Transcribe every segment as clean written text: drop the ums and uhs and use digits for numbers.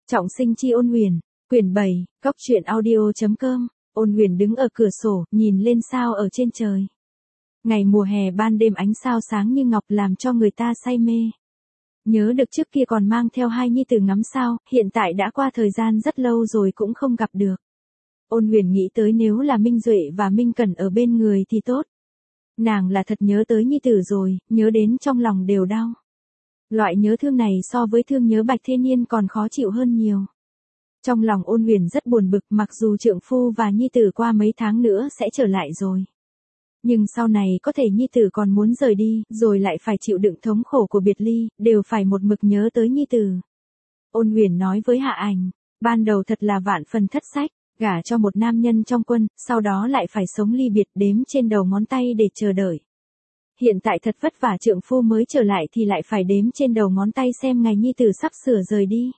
Trọng sinh chi Ôn Huyền, quyển 7, góc truyện audio.com. Ôn Huyền đứng ở cửa sổ, nhìn lên sao ở trên trời. Ngày mùa hè ban đêm ánh sao sáng như ngọc làm cho người ta say mê. Nhớ được trước kia còn mang theo hai nhi tử ngắm sao, hiện tại đã qua thời gian rất lâu rồi cũng không gặp được. Ôn Huyền nghĩ tới nếu là Minh Duệ và Minh Cẩn ở bên người thì tốt. Nàng là thật nhớ tới nhi tử rồi, nhớ đến trong lòng đều đau. Loại nhớ thương này so với thương nhớ Bạch Thế Niên còn khó chịu hơn nhiều. Trong lòng Ôn Huyền rất buồn bực, mặc dù trượng phu và nhi tử qua mấy tháng nữa sẽ trở lại rồi. Nhưng sau này có thể nhi tử còn muốn rời đi, rồi lại phải chịu đựng thống khổ của biệt ly, đều phải một mực nhớ tới nhi tử. Ôn Huyền nói với Hạ Ảnh, ban đầu thật là vạn phần thất sách, gả cho một nam nhân trong quân, sau đó lại phải sống ly biệt đếm trên đầu ngón tay để chờ đợi. Hiện tại thật vất vả trượng phu mới trở lại thì lại phải đếm trên đầu ngón tay xem ngày nhi tử sắp sửa rời đi.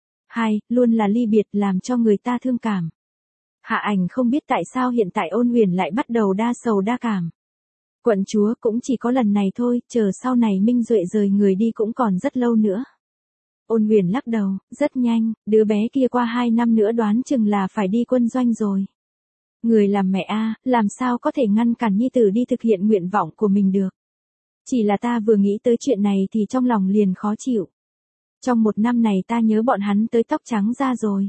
Luôn là ly biệt làm cho người ta thương cảm. Hạ Ảnh không biết tại sao hiện tại Ôn Huyền lại bắt đầu đa sầu đa cảm. Quận chúa cũng chỉ có lần này thôi, chờ sau này Minh Duệ rời người đi cũng còn rất lâu nữa. Ôn Huyền lắc đầu, rất nhanh, đứa bé kia qua 2 năm nữa đoán chừng là phải đi quân doanh rồi. Người làm mẹ làm sao có thể ngăn cản nhi tử đi thực hiện nguyện vọng của mình được. Chỉ là ta vừa nghĩ tới chuyện này thì trong lòng liền khó chịu. Trong 1 năm này ta nhớ bọn hắn tới tóc trắng ra rồi.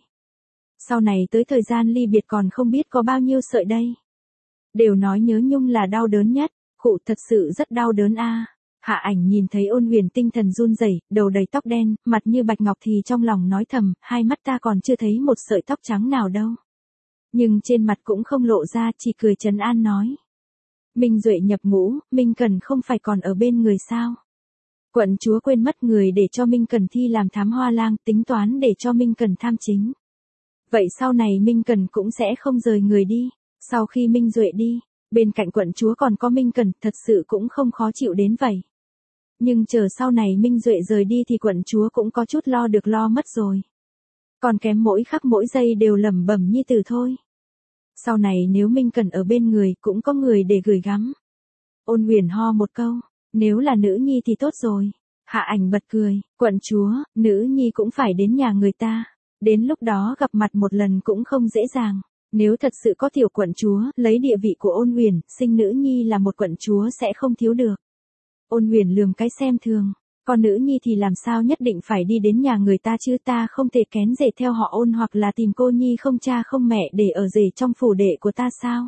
Sau này tới thời gian ly biệt còn không biết có bao nhiêu sợi đây. Đều nói nhớ nhung là đau đớn nhất, khụ thật sự rất đau đớn Hạ Ảnh nhìn thấy Ôn Huyền tinh thần run rẩy, đầu đầy tóc đen, mặt như bạch ngọc thì trong lòng nói thầm, hai mắt ta còn chưa thấy một sợi tóc trắng nào đâu. Nhưng trên mặt cũng không lộ ra, chỉ cười trấn an nói. Minh Duệ nhập ngũ, Minh Cần không phải còn ở bên người sao? Quận chúa quên mất người để cho Minh Cần thi làm thám hoa lang, tính toán để cho Minh Cần tham chính. Vậy sau này Minh Cần cũng sẽ không rời người đi. Sau khi Minh Duệ đi, bên cạnh quận chúa còn có Minh Cần, thật sự cũng không khó chịu đến vậy. Nhưng chờ sau này Minh Duệ rời đi thì quận chúa cũng có chút lo được lo mất rồi. Còn kém mỗi khắc mỗi giây đều lẩm bẩm nhi tử thôi. Sau này nếu Minh Cần ở bên người cũng có người để gửi gắm. Ôn Huyền ho một câu, nếu là nữ nhi thì tốt rồi. Hạ Ảnh bật cười, quận chúa, nữ nhi cũng phải đến nhà người ta. Đến lúc đó gặp mặt một lần cũng không dễ dàng. Nếu thật sự có tiểu quận chúa, lấy địa vị của Ôn Huyền, sinh nữ nhi là một quận chúa sẽ không thiếu được. Ôn Huyền lườm cái xem thường, con nữ nhi thì làm sao nhất định phải đi đến nhà người ta chứ, ta không thể kén rể theo họ Ôn hoặc là tìm cô nhi không cha không mẹ để ở rể trong phủ đệ của ta sao?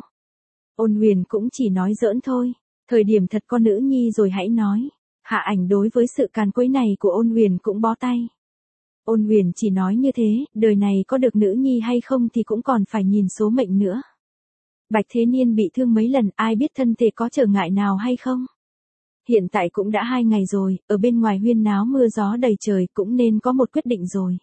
Ôn Huyền cũng chỉ nói giỡn thôi, thời điểm thật con nữ nhi rồi hãy nói. Hạ Ảnh đối với sự càn quấy này của Ôn Huyền cũng bó tay. Ôn Huyền chỉ nói như thế, đời này có được nữ nhi hay không thì cũng còn phải nhìn số mệnh nữa. Bạch Thế Niên bị thương mấy lần, ai biết thân thể có trở ngại nào hay không? Hiện tại cũng đã 2 ngày rồi, ở bên ngoài huyên náo mưa gió đầy trời cũng nên có một quyết định rồi.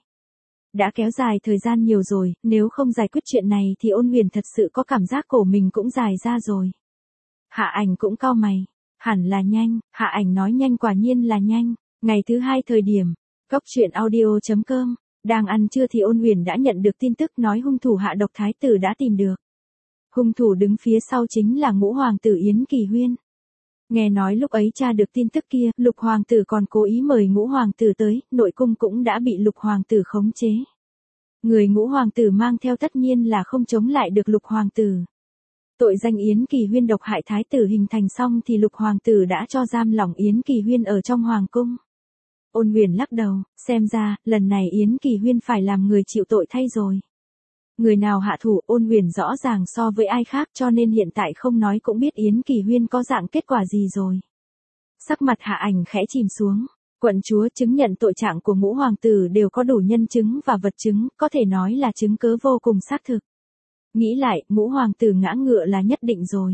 Đã kéo dài thời gian nhiều rồi, nếu không giải quyết chuyện này thì Ôn Huyền thật sự có cảm giác cổ mình cũng dài ra rồi. Hạ Ảnh cũng cau mày, hẳn là nhanh, Hạ Ảnh nói nhanh quả nhiên là nhanh. Ngày thứ 2 thời điểm, góc truyện audio.com, đang ăn trưa thì Ôn Huyền đã nhận được tin tức nói hung thủ hạ độc thái tử đã tìm được. Hung thủ đứng phía sau chính là Ngũ hoàng tử Yến Kỳ Huyên. Nghe nói lúc ấy tra được tin tức kia, Lục hoàng tử còn cố ý mời Ngũ hoàng tử tới, nội cung cũng đã bị Lục hoàng tử khống chế. Người Ngũ hoàng tử mang theo tất nhiên là không chống lại được Lục hoàng tử. Tội danh Yến Kỳ Huyên độc hại thái tử hình thành xong thì Lục hoàng tử đã cho giam lỏng Yến Kỳ Huyên ở trong hoàng cung. Ôn Huyền lắc đầu, xem ra, lần này Yến Kỳ Huyên phải làm người chịu tội thay rồi. Người nào hạ thủ, Ôn Huyền rõ ràng so với ai khác cho nên hiện tại không nói cũng biết Yến Kỳ Huyên có dạng kết quả gì rồi. Sắc mặt Hạ Ảnh khẽ chìm xuống, quận chúa chứng nhận tội trạng của Ngũ hoàng tử đều có đủ nhân chứng và vật chứng, có thể nói là chứng cớ vô cùng xác thực. Nghĩ lại, Ngũ hoàng tử ngã ngựa là nhất định rồi.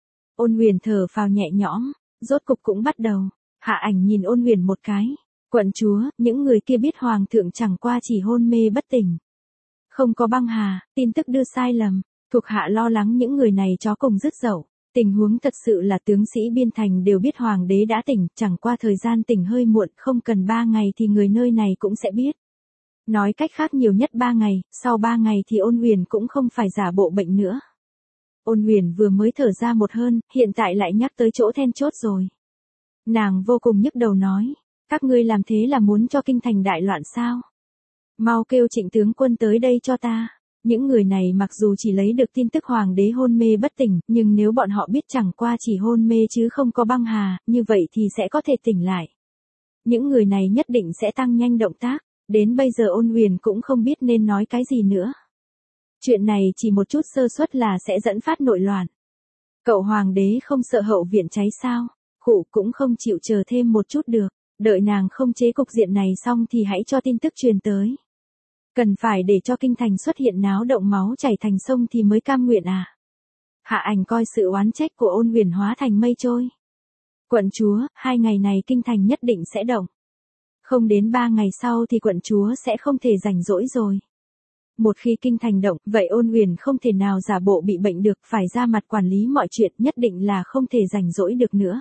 Ôn Huyền thở phào nhẹ nhõm, rốt cục cũng bắt đầu. Hạ Ảnh nhìn Ôn Huyền một cái. Quận chúa, những người kia biết hoàng thượng chẳng qua chỉ hôn mê bất tỉnh. Không có băng hà, tin tức đưa sai lầm, thuộc hạ lo lắng những người này chó cùng rứt dậu. Tình huống thật sự là tướng sĩ biên thành đều biết hoàng đế đã tỉnh, chẳng qua thời gian tỉnh hơi muộn, không cần 3 ngày thì người nơi này cũng sẽ biết. Nói cách khác nhiều nhất 3 ngày, sau 3 ngày thì Ôn Huyền cũng không phải giả bộ bệnh nữa. Ôn Huyền vừa mới thở ra một hơi, hiện tại lại nhắc tới chỗ then chốt rồi. Nàng vô cùng nhức đầu nói. Các ngươi làm thế là muốn cho kinh thành đại loạn sao? Mau kêu Trịnh tướng quân tới đây cho ta. Những người này mặc dù chỉ lấy được tin tức hoàng đế hôn mê bất tỉnh, nhưng nếu bọn họ biết chẳng qua chỉ hôn mê chứ không có băng hà, như vậy thì sẽ có thể tỉnh lại. Những người này nhất định sẽ tăng nhanh động tác, đến bây giờ Ôn Huyền cũng không biết nên nói cái gì nữa. Chuyện này chỉ một chút sơ suất là sẽ dẫn phát nội loạn. Cậu hoàng đế không sợ hậu viện cháy sao? Khụ cũng không chịu chờ thêm một chút được, đợi nàng không chế cục diện này xong thì hãy cho tin tức truyền tới. Cần phải để cho kinh thành xuất hiện náo động máu chảy thành sông thì mới cam nguyện à? Hạ Ảnh coi sự oán trách của Ôn Huyền hóa thành mây trôi. Quận chúa, 2 ngày này kinh thành nhất định sẽ động. Không đến 3 ngày sau thì quận chúa sẽ không thể rảnh rỗi rồi. Một khi kinh thành động, vậy Ôn Huyền không thể nào giả bộ bị bệnh được, phải ra mặt quản lý mọi chuyện, nhất định là không thể rảnh rỗi được nữa.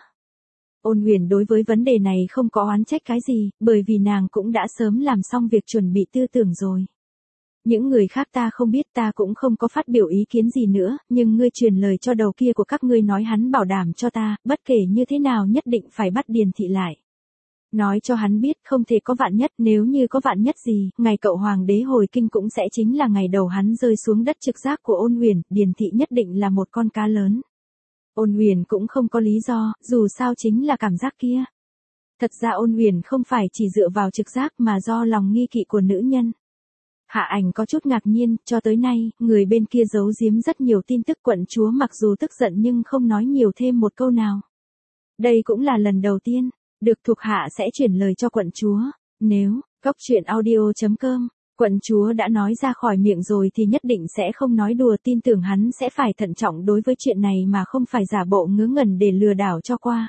Ôn Huyền đối với vấn đề này không có oán trách cái gì, bởi vì nàng cũng đã sớm làm xong việc chuẩn bị tư tưởng rồi. Những người khác ta không biết, ta cũng không có phát biểu ý kiến gì nữa, nhưng ngươi truyền lời cho đầu kia của các ngươi nói hắn bảo đảm cho ta, bất kể như thế nào nhất định phải bắt Điền thị lại. Nói cho hắn biết không thể có vạn nhất, nếu như có vạn nhất gì, ngày cậu hoàng đế hồi kinh cũng sẽ chính là ngày đầu hắn rơi xuống đất trực giác của Ôn Huyền, Điền thị nhất định là một con cá lớn. Ôn Huyền cũng không có lý do, dù sao chính là cảm giác kia. Thật ra Ôn Huyền không phải chỉ dựa vào trực giác mà do lòng nghi kỵ của nữ nhân. Hạ Ảnh có chút ngạc nhiên, cho tới nay, người bên kia giấu giếm rất nhiều tin tức, quận chúa mặc dù tức giận nhưng không nói nhiều thêm một câu nào. Đây cũng là lần đầu tiên, được thuộc hạ sẽ chuyển lời cho quận chúa. Nếu, goctruyện.audio.com, quận chúa đã nói ra khỏi miệng rồi thì nhất định sẽ không nói đùa, tin tưởng hắn sẽ phải thận trọng đối với chuyện này mà không phải giả bộ ngớ ngẩn để lừa đảo cho qua.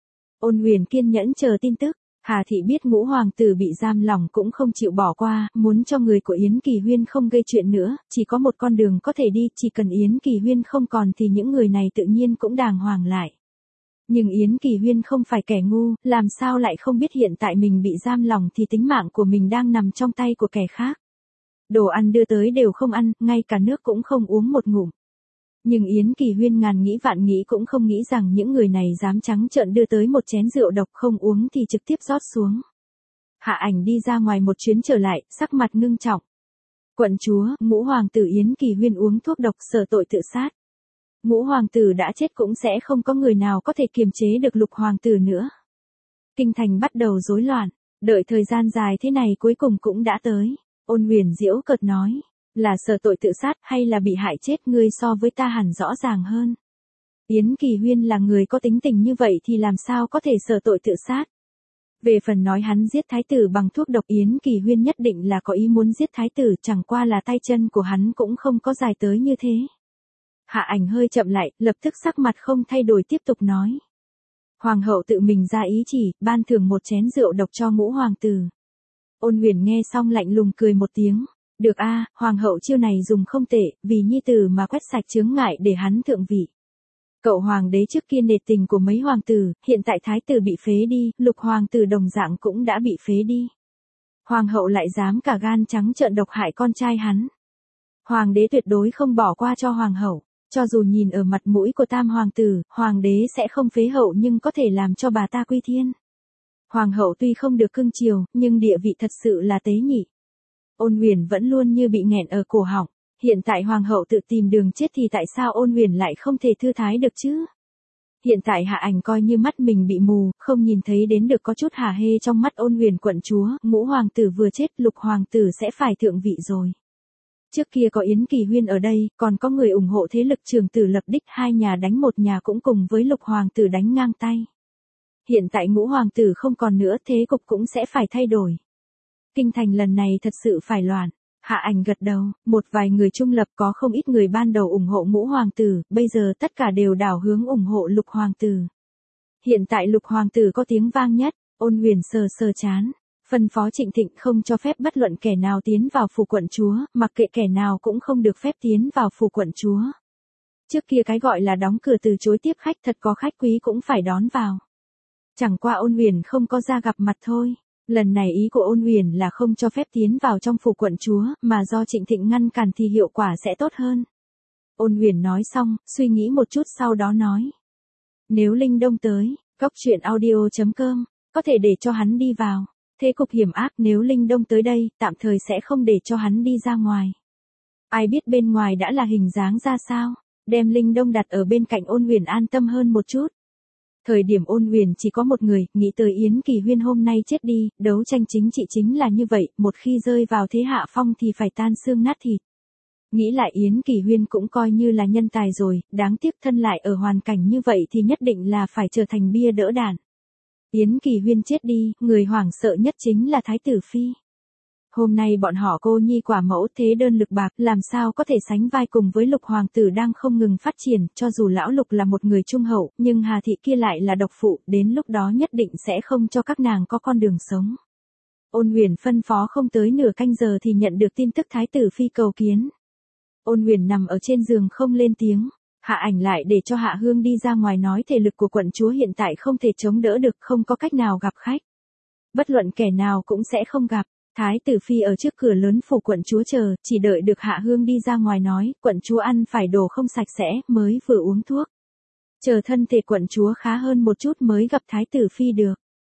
Ôn Huyền kiên nhẫn chờ tin tức. Hà thị biết Ngũ hoàng tử bị giam lỏng cũng không chịu bỏ qua, muốn cho người của Yến Kỳ Huyên không gây chuyện nữa, chỉ có một con đường có thể đi, chỉ cần Yến Kỳ Huyên không còn thì những người này tự nhiên cũng đàng hoàng lại. Nhưng Yến Kỳ Huyên không phải kẻ ngu, làm sao lại không biết hiện tại mình bị giam lỏng thì tính mạng của mình đang nằm trong tay của kẻ khác. Đồ ăn đưa tới đều không ăn, ngay cả nước cũng không uống một ngụm. Nhưng Yến Kỳ Huyên ngàn nghĩ vạn nghĩ cũng không nghĩ rằng những người này dám trắng trợn đưa tới một chén rượu độc, không uống thì trực tiếp rót xuống. Hạ Ảnh đi ra ngoài một chuyến trở lại, sắc mặt ngưng trọng. Quận chúa, Ngũ hoàng tử Yến Kỳ Huyên uống thuốc độc sợ tội tự sát. Ngũ hoàng tử đã chết cũng sẽ không có người nào có thể kiềm chế được Lục hoàng tử nữa. Kinh thành bắt đầu rối loạn, đợi thời gian dài thế này cuối cùng cũng đã tới. Ôn Huyền giễu cợt nói. Là sợ tội tự sát hay là bị hại chết, ngươi so với ta hẳn rõ ràng hơn. Yến Kỳ Huyên là người có tính tình như vậy thì làm sao có thể sợ tội tự sát. Về phần nói hắn giết thái tử bằng thuốc độc, Yến Kỳ Huyên nhất định là có ý muốn giết thái tử, chẳng qua là tay chân của hắn cũng không có dài tới như thế. Hạ Ảnh hơi chậm lại, lập tức sắc mặt không thay đổi tiếp tục nói. Hoàng hậu tự mình ra ý chỉ, ban thưởng một chén rượu độc cho Ngũ hoàng tử. Ôn Huyền nghe xong lạnh lùng cười một tiếng. Được a, hoàng hậu chiêu này dùng không tệ, vì nhi tử mà quét sạch chướng ngại để hắn thượng vị. Cậu hoàng đế trước kia nể tình của mấy hoàng tử, hiện tại thái tử bị phế đi, Lục hoàng tử đồng dạng cũng đã bị phế đi. Hoàng hậu lại dám cả gan trắng trợn độc hại con trai hắn. Hoàng đế tuyệt đối không bỏ qua cho hoàng hậu, cho dù nhìn ở mặt mũi của tam hoàng tử, hoàng đế sẽ không phế hậu nhưng có thể làm cho bà ta quy thiên. Hoàng hậu tuy không được cưng chiều, nhưng địa vị thật sự là tế nhị. Ôn Huyền vẫn luôn như bị nghẹn ở cổ họng, hiện tại hoàng hậu tự tìm đường chết thì tại sao Ôn Huyền lại không thể thư thái được chứ? Hiện tại Hạ Ảnh coi như mắt mình bị mù, không nhìn thấy đến được có chút hả hê trong mắt Ôn Huyền quận chúa, Ngũ hoàng tử vừa chết, Lục hoàng tử sẽ phải thượng vị rồi. Trước kia có Yến Kỳ Huyên ở đây, còn có người ủng hộ thế lực Trường Tử lập đích, hai nhà đánh một nhà cũng cùng với Lục hoàng tử đánh ngang tay. Hiện tại Ngũ hoàng tử không còn nữa, thế cục cũng sẽ phải thay đổi. Kinh thành lần này thật sự phải loạn. Hạ Ảnh gật đầu, một vài người trung lập, có không ít người ban đầu ủng hộ Ngũ hoàng tử, bây giờ tất cả đều đảo hướng ủng hộ Lục hoàng tử. Hiện tại Lục hoàng tử có tiếng vang nhất. Ôn Huyền sờ sờ chán, phân phó Trịnh Thịnh không cho phép bất luận kẻ nào tiến vào phủ quận chúa, mặc kệ kẻ nào cũng không được phép tiến vào phủ quận chúa. Trước kia cái gọi là đóng cửa từ chối tiếp khách, thật có khách quý cũng phải đón vào. Chẳng qua Ôn Huyền không có ra gặp mặt thôi. Lần này ý của Ôn Huyền là không cho phép tiến vào trong phủ quận chúa, mà do Trịnh Thịnh ngăn cản thì hiệu quả sẽ tốt hơn. Ôn Huyền nói xong, suy nghĩ một chút sau đó nói. Nếu Linh Đông tới, goctruyện.audio.com, có thể để cho hắn đi vào. thế cục hiểm ác, nếu Linh Đông tới đây, tạm thời sẽ không để cho hắn đi ra ngoài. Ai biết bên ngoài đã là hình dáng ra sao, đem Linh Đông đặt ở bên cạnh Ôn Huyền an tâm hơn một chút. Thời điểm Ôn Huyền chỉ có một người, nghĩ tới Yến Kỳ Huyên hôm nay chết đi, đấu tranh chính trị chính là như vậy, một khi rơi vào thế hạ phong thì phải tan xương nát thịt. Nghĩ lại Yến Kỳ Huyên cũng coi như là nhân tài rồi, đáng tiếc thân lại ở hoàn cảnh như vậy thì nhất định là phải trở thành bia đỡ đạn. Yến Kỳ Huyên chết đi, người hoảng sợ nhất chính là Thái tử Phi. Hôm nay bọn họ cô nhi quả mẫu thế đơn lực bạc, làm sao có thể sánh vai cùng với Lục hoàng tử đang không ngừng phát triển, cho dù lão Lục là một người trung hậu, nhưng Hà thị kia lại là độc phụ, đến lúc đó nhất định sẽ không cho các nàng có con đường sống. Ôn Huyền phân phó không tới nửa canh giờ thì nhận được tin tức Thái tử Phi cầu kiến. Ôn Huyền nằm ở trên giường không lên tiếng, Hạ Ảnh lại để cho Hạ Hương đi ra ngoài nói thể lực của quận chúa hiện tại không thể chống đỡ được, không có cách nào gặp khách. Bất luận kẻ nào cũng sẽ không gặp. Thái tử Phi ở trước cửa lớn phủ quận chúa chờ, chỉ đợi được Hạ Hương đi ra ngoài nói, quận chúa ăn phải đồ không sạch sẽ, mới vừa uống thuốc. Chờ thân thể quận chúa khá hơn một chút mới gặp Thái tử Phi được.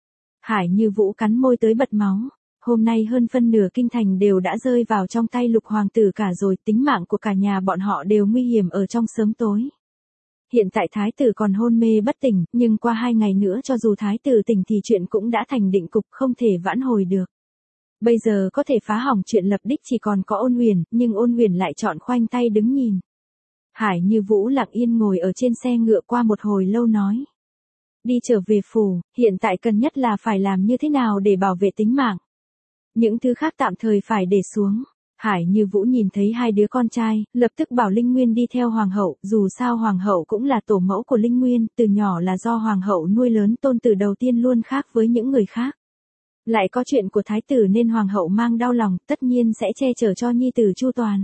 Hải Như Vũ cắn môi tới bật máu. Hôm nay hơn phân nửa kinh thành đều đã rơi vào trong tay Lục hoàng tử cả rồi, tính mạng của cả nhà bọn họ đều nguy hiểm ở trong sớm tối. Hiện tại thái tử còn hôn mê bất tỉnh, nhưng qua 2 ngày nữa cho dù thái tử tỉnh thì chuyện cũng đã thành định cục, không thể vãn hồi được. Bây giờ có thể phá hỏng chuyện lập đích chỉ còn có Ôn Huyền, nhưng Ôn Huyền lại chọn khoanh tay đứng nhìn. Hải Như Vũ lặng yên ngồi ở trên xe ngựa qua một hồi lâu nói. Đi trở về phủ, hiện tại cần nhất là phải làm như thế nào để bảo vệ tính mạng. Những thứ khác tạm thời phải để xuống. Hải Như Vũ nhìn thấy 2 đứa con trai, lập tức bảo Linh Nguyên đi theo hoàng hậu, dù sao hoàng hậu cũng là tổ mẫu của Linh Nguyên, từ nhỏ là do hoàng hậu nuôi lớn, tôn tử đầu tiên luôn khác với những người khác. Lại có chuyện của thái tử nên hoàng hậu mang đau lòng, tất nhiên sẽ che chở cho nhi tử chu toàn.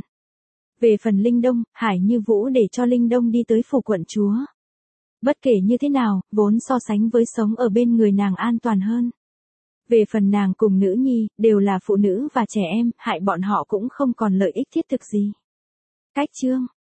Về phần Linh Đông, Hải Như Vũ để cho Linh Đông đi tới phủ quận chúa. Bất kể như thế nào, vốn so sánh với sống ở bên người nàng an toàn hơn. Về phần nàng cùng nữ nhi, đều là phụ nữ và trẻ em, hại bọn họ cũng không còn lợi ích thiết thực gì. Cách chương